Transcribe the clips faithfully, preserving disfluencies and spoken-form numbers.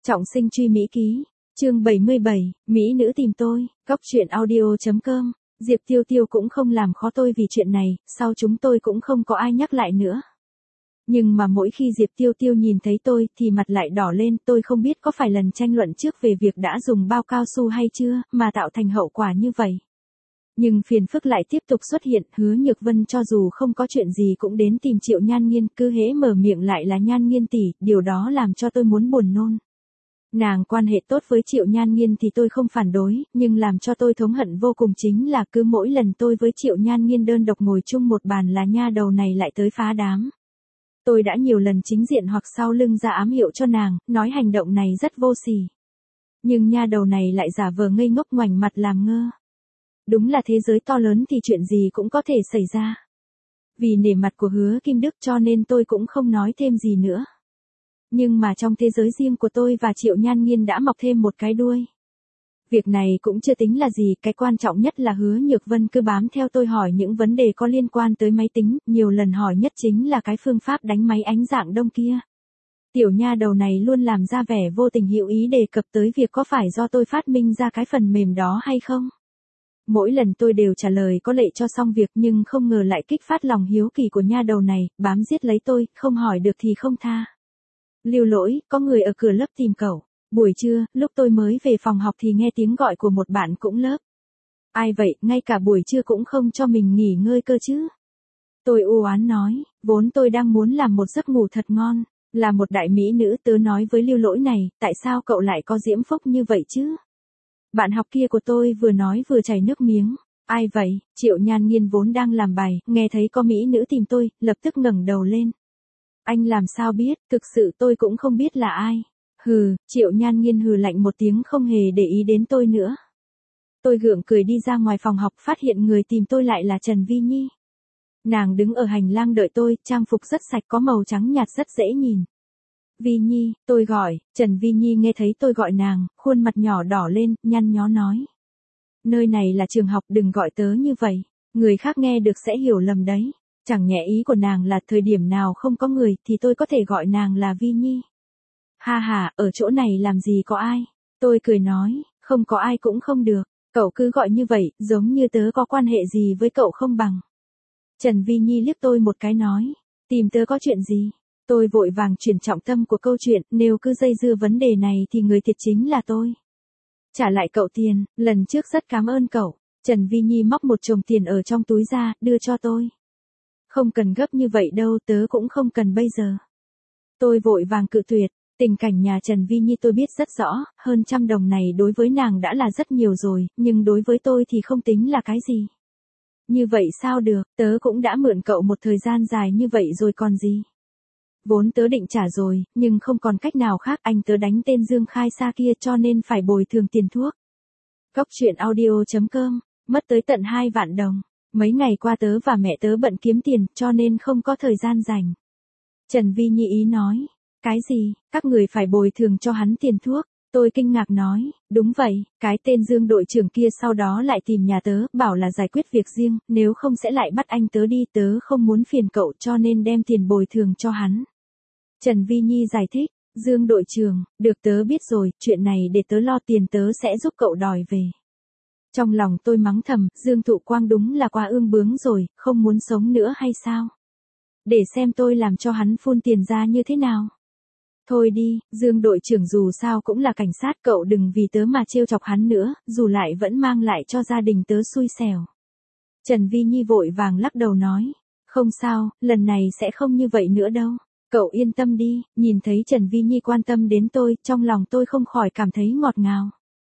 Trọng sinh truy Mỹ ký, chương bảy mươi bảy, Mỹ nữ tìm tôi, góc truyện audio.com, Diệp Tiêu Tiêu cũng không làm khó tôi vì chuyện này, sau chúng tôi cũng không có ai nhắc lại nữa. Nhưng mà mỗi khi Diệp Tiêu Tiêu nhìn thấy tôi thì mặt lại đỏ lên, tôi không biết có phải lần tranh luận trước về việc đã dùng bao cao su hay chưa, mà tạo thành hậu quả như vậy. Nhưng phiền phức lại tiếp tục xuất hiện, Hứa Nhược Vân cho dù không có chuyện gì cũng đến tìm Triệu Nhan Nghiên, cứ hễ mở miệng lại là Nhan Nghiên tỷ, điều đó làm cho tôi muốn buồn nôn. Nàng quan hệ tốt với Triệu Nhan Nghiên thì tôi không phản đối, nhưng làm cho tôi thống hận vô cùng chính là cứ mỗi lần tôi với Triệu Nhan Nghiên đơn độc ngồi chung một bàn là nha đầu này lại tới phá đám. Tôi đã nhiều lần chính diện hoặc sau lưng ra ám hiệu cho nàng, nói hành động này rất vô sỉ. Nhưng nha đầu này lại giả vờ ngây ngốc ngoảnh mặt làm ngơ. Đúng là thế giới to lớn thì chuyện gì cũng có thể xảy ra. Vì nể mặt của Hứa Kim Đức cho nên tôi cũng không nói thêm gì nữa. Nhưng mà trong thế giới riêng của tôi và Triệu Nhan Nghiên đã mọc thêm một cái đuôi. Việc này cũng chưa tính là gì, cái quan trọng nhất là Hứa Nhược Vân cứ bám theo tôi hỏi những vấn đề có liên quan tới máy tính, nhiều lần hỏi nhất chính là cái phương pháp đánh máy ánh dạng đông kia. Tiểu nha đầu này luôn làm ra vẻ vô tình hữu ý đề cập tới việc có phải do tôi phát minh ra cái phần mềm đó hay không. Mỗi lần tôi đều trả lời có lệ cho xong việc, nhưng không ngờ lại kích phát lòng hiếu kỳ của nha đầu này, bám giết lấy tôi, không hỏi được thì không tha. Lưu Lỗi, có người ở cửa lớp tìm cậu. Buổi trưa, lúc tôi mới về phòng học thì nghe tiếng gọi của một bạn cũng lớp. Ai vậy, ngay cả buổi trưa cũng không cho mình nghỉ ngơi cơ chứ. Tôi u oán nói, vốn tôi đang muốn làm một giấc ngủ thật ngon, là một đại mỹ nữ, tớ nói với Lưu Lỗi này, tại sao cậu lại có diễm phúc như vậy chứ? Bạn học kia của tôi vừa nói vừa chảy nước miếng. Ai vậy? Triệu Nhan Nghiên vốn đang làm bài, nghe thấy có mỹ nữ tìm tôi, lập tức ngẩng đầu lên. Anh làm sao biết, thực sự tôi cũng không biết là ai. Hừ, Triệu Nhan Nghiên hừ lạnh một tiếng không hề để ý đến tôi nữa. Tôi gượng cười đi ra ngoài phòng học, phát hiện người tìm tôi lại là Trần Vi Nhi. Nàng đứng ở hành lang đợi tôi, trang phục rất sạch có màu trắng nhạt rất dễ nhìn. Vi Nhi, tôi gọi. Trần Vi Nhi nghe thấy tôi gọi nàng, khuôn mặt nhỏ đỏ lên, nhăn nhó nói. Nơi này là trường học, đừng gọi tớ như vậy, người khác nghe được sẽ hiểu lầm đấy. Chẳng nhẽ ý của nàng là thời điểm nào không có người thì tôi có thể gọi nàng là Vi Nhi. Ha ha, ở chỗ này làm gì có ai. Tôi cười nói, không có ai cũng không được, cậu cứ gọi như vậy, giống như tớ có quan hệ gì với cậu không bằng. Trần Vi Nhi liếc tôi một cái nói, tìm tớ có chuyện gì? Tôi vội vàng chuyển trọng tâm của câu chuyện, nếu cứ dây dưa vấn đề này thì người thiệt chính là tôi. Trả lại cậu tiền, lần trước rất cảm ơn cậu. Trần Vi Nhi móc một chồng tiền ở trong túi ra, đưa cho tôi. Không cần gấp như vậy đâu, tớ cũng không cần bây giờ. Tôi vội vàng cự tuyệt, tình cảnh nhà Trần Vi Nhi tôi biết rất rõ, hơn trăm đồng này đối với nàng đã là rất nhiều rồi, nhưng đối với tôi thì không tính là cái gì. Như vậy sao được, tớ cũng đã mượn cậu một thời gian dài như vậy rồi còn gì. Vốn tớ định trả rồi, nhưng không còn cách nào khác, anh tớ đánh tên Dương Khai Sa kia cho nên phải bồi thường tiền thuốc. Góc truyện audio.com, mất tới tận hai vạn đồng. Mấy ngày qua tớ và mẹ tớ bận kiếm tiền, cho nên không có thời gian rảnh. Trần Vi Nhi ý nói, cái gì, các người phải bồi thường cho hắn tiền thuốc? Tôi kinh ngạc nói, đúng vậy, cái tên Dương đội trưởng kia sau đó lại tìm nhà tớ, bảo là giải quyết việc riêng, nếu không sẽ lại bắt anh tớ đi, tớ không muốn phiền cậu cho nên đem tiền bồi thường cho hắn. Trần Vi Nhi giải thích, Dương đội trưởng, được tớ biết rồi, chuyện này để tớ lo, tiền tớ sẽ giúp cậu đòi về. Trong lòng tôi mắng thầm, Dương Thụ Quang đúng là quá ương bướng rồi, không muốn sống nữa hay sao? Để xem tôi làm cho hắn phun tiền ra như thế nào. Thôi đi, Dương đội trưởng dù sao cũng là cảnh sát, cậu đừng vì tớ mà trêu chọc hắn nữa, dù lại vẫn mang lại cho gia đình tớ xui xẻo. Trần Vi Nhi vội vàng lắc đầu nói, không sao, lần này sẽ không như vậy nữa đâu. Cậu yên tâm đi, nhìn thấy Trần Vi Nhi quan tâm đến tôi, trong lòng tôi không khỏi cảm thấy ngọt ngào.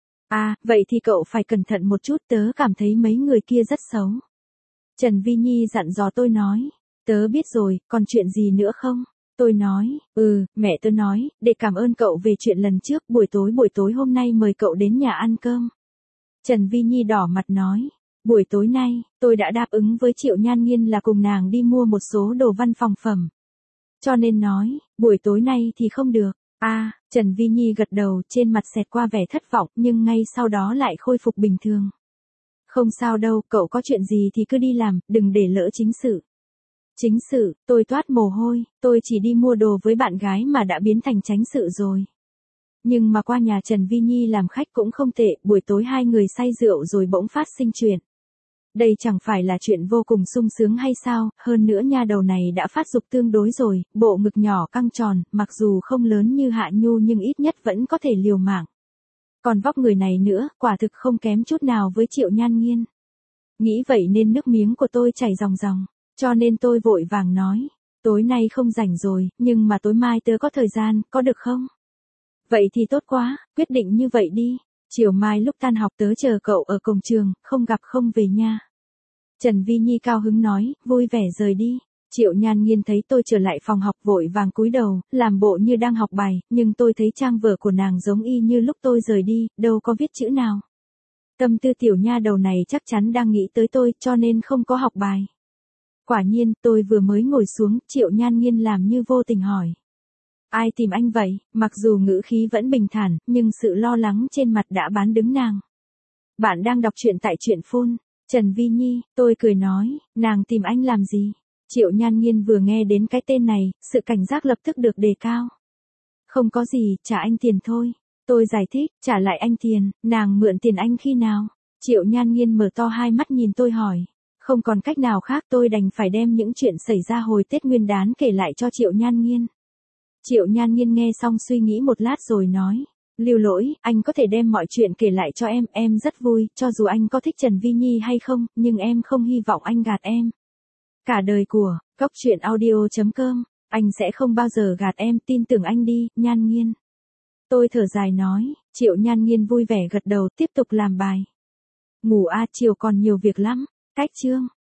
À, vậy thì cậu phải cẩn thận một chút, tớ cảm thấy mấy người kia rất xấu. Trần Vi Nhi dặn dò tôi nói, tớ biết rồi, còn chuyện gì nữa không? Tôi nói, ừ, mẹ tớ nói, để cảm ơn cậu về chuyện lần trước, buổi tối buổi tối hôm nay mời cậu đến nhà ăn cơm. Trần Vi Nhi đỏ mặt nói, buổi tối nay, tôi đã đáp ứng với Triệu Nhan Nghiên là cùng nàng đi mua một số đồ văn phòng phẩm. Cho nên nói, buổi tối nay thì không được. À, Trần Vi Nhi gật đầu, trên mặt xẹt qua vẻ thất vọng, nhưng ngay sau đó lại khôi phục bình thường. Không sao đâu, cậu có chuyện gì thì cứ đi làm, đừng để lỡ chính sự. Chính sự, tôi toát mồ hôi, tôi chỉ đi mua đồ với bạn gái mà đã biến thành tránh sự rồi. Nhưng mà qua nhà Trần Vi Nhi làm khách cũng không tệ, buổi tối hai người say rượu rồi bỗng phát sinh chuyện. Đây chẳng phải là chuyện vô cùng sung sướng hay sao, hơn nữa nha đầu này đã phát dục tương đối rồi, bộ ngực nhỏ căng tròn, mặc dù không lớn như Hạ Nhu nhưng ít nhất vẫn có thể liều mạng. Còn vóc người này nữa, quả thực không kém chút nào với Triệu Nhan Nghiên. Nghĩ vậy nên nước miếng của tôi chảy ròng ròng, cho nên tôi vội vàng nói, tối nay không rảnh rồi, nhưng mà tối mai tớ có thời gian, có được không? Vậy thì tốt quá, quyết định như vậy đi, chiều mai lúc tan học tớ chờ cậu ở cổng trường, không gặp không về nha. Trần Vi Nhi cao hứng nói, vui vẻ rời đi. Triệu Nhan Nghiên thấy tôi trở lại phòng học vội vàng cúi đầu, làm bộ như đang học bài, nhưng tôi thấy trang vở của nàng giống y như lúc tôi rời đi, đâu có viết chữ nào. Tâm tư tiểu nha đầu này chắc chắn đang nghĩ tới tôi, cho nên không có học bài. Quả nhiên, tôi vừa mới ngồi xuống, Triệu Nhan Nghiên làm như vô tình hỏi. Ai tìm anh vậy? Mặc dù ngữ khí vẫn bình thản, nhưng sự lo lắng trên mặt đã bán đứng nàng. Bạn đang đọc truyện tại truyện phun. Trần Vi Nhi, tôi cười nói, nàng tìm anh làm gì? Triệu Nhan Nghiên vừa nghe đến cái tên này, sự cảnh giác lập tức được đề cao. Không có gì, trả anh tiền thôi. Tôi giải thích, trả lại anh tiền, nàng mượn tiền anh khi nào? Triệu Nhan Nghiên mở to hai mắt nhìn tôi hỏi. Không còn cách nào khác tôi đành phải đem những chuyện xảy ra hồi Tết Nguyên Đán kể lại cho Triệu Nhan Nghiên. Triệu Nhan Nghiên nghe xong suy nghĩ một lát rồi nói. Lưu Lỗi, anh có thể đem mọi chuyện kể lại cho em, em rất vui, cho dù anh có thích Trần Vi Nhi hay không, nhưng em không hy vọng anh gạt em. Cả đời của, Cốc Truyện Audio chấm com, anh sẽ không bao giờ gạt em, tin tưởng anh đi, Nhan Nghiên. Tôi thở dài nói, Triệu Nhan Nghiên vui vẻ gật đầu tiếp tục làm bài. Ngủ a, chiều còn nhiều việc lắm, cách chương.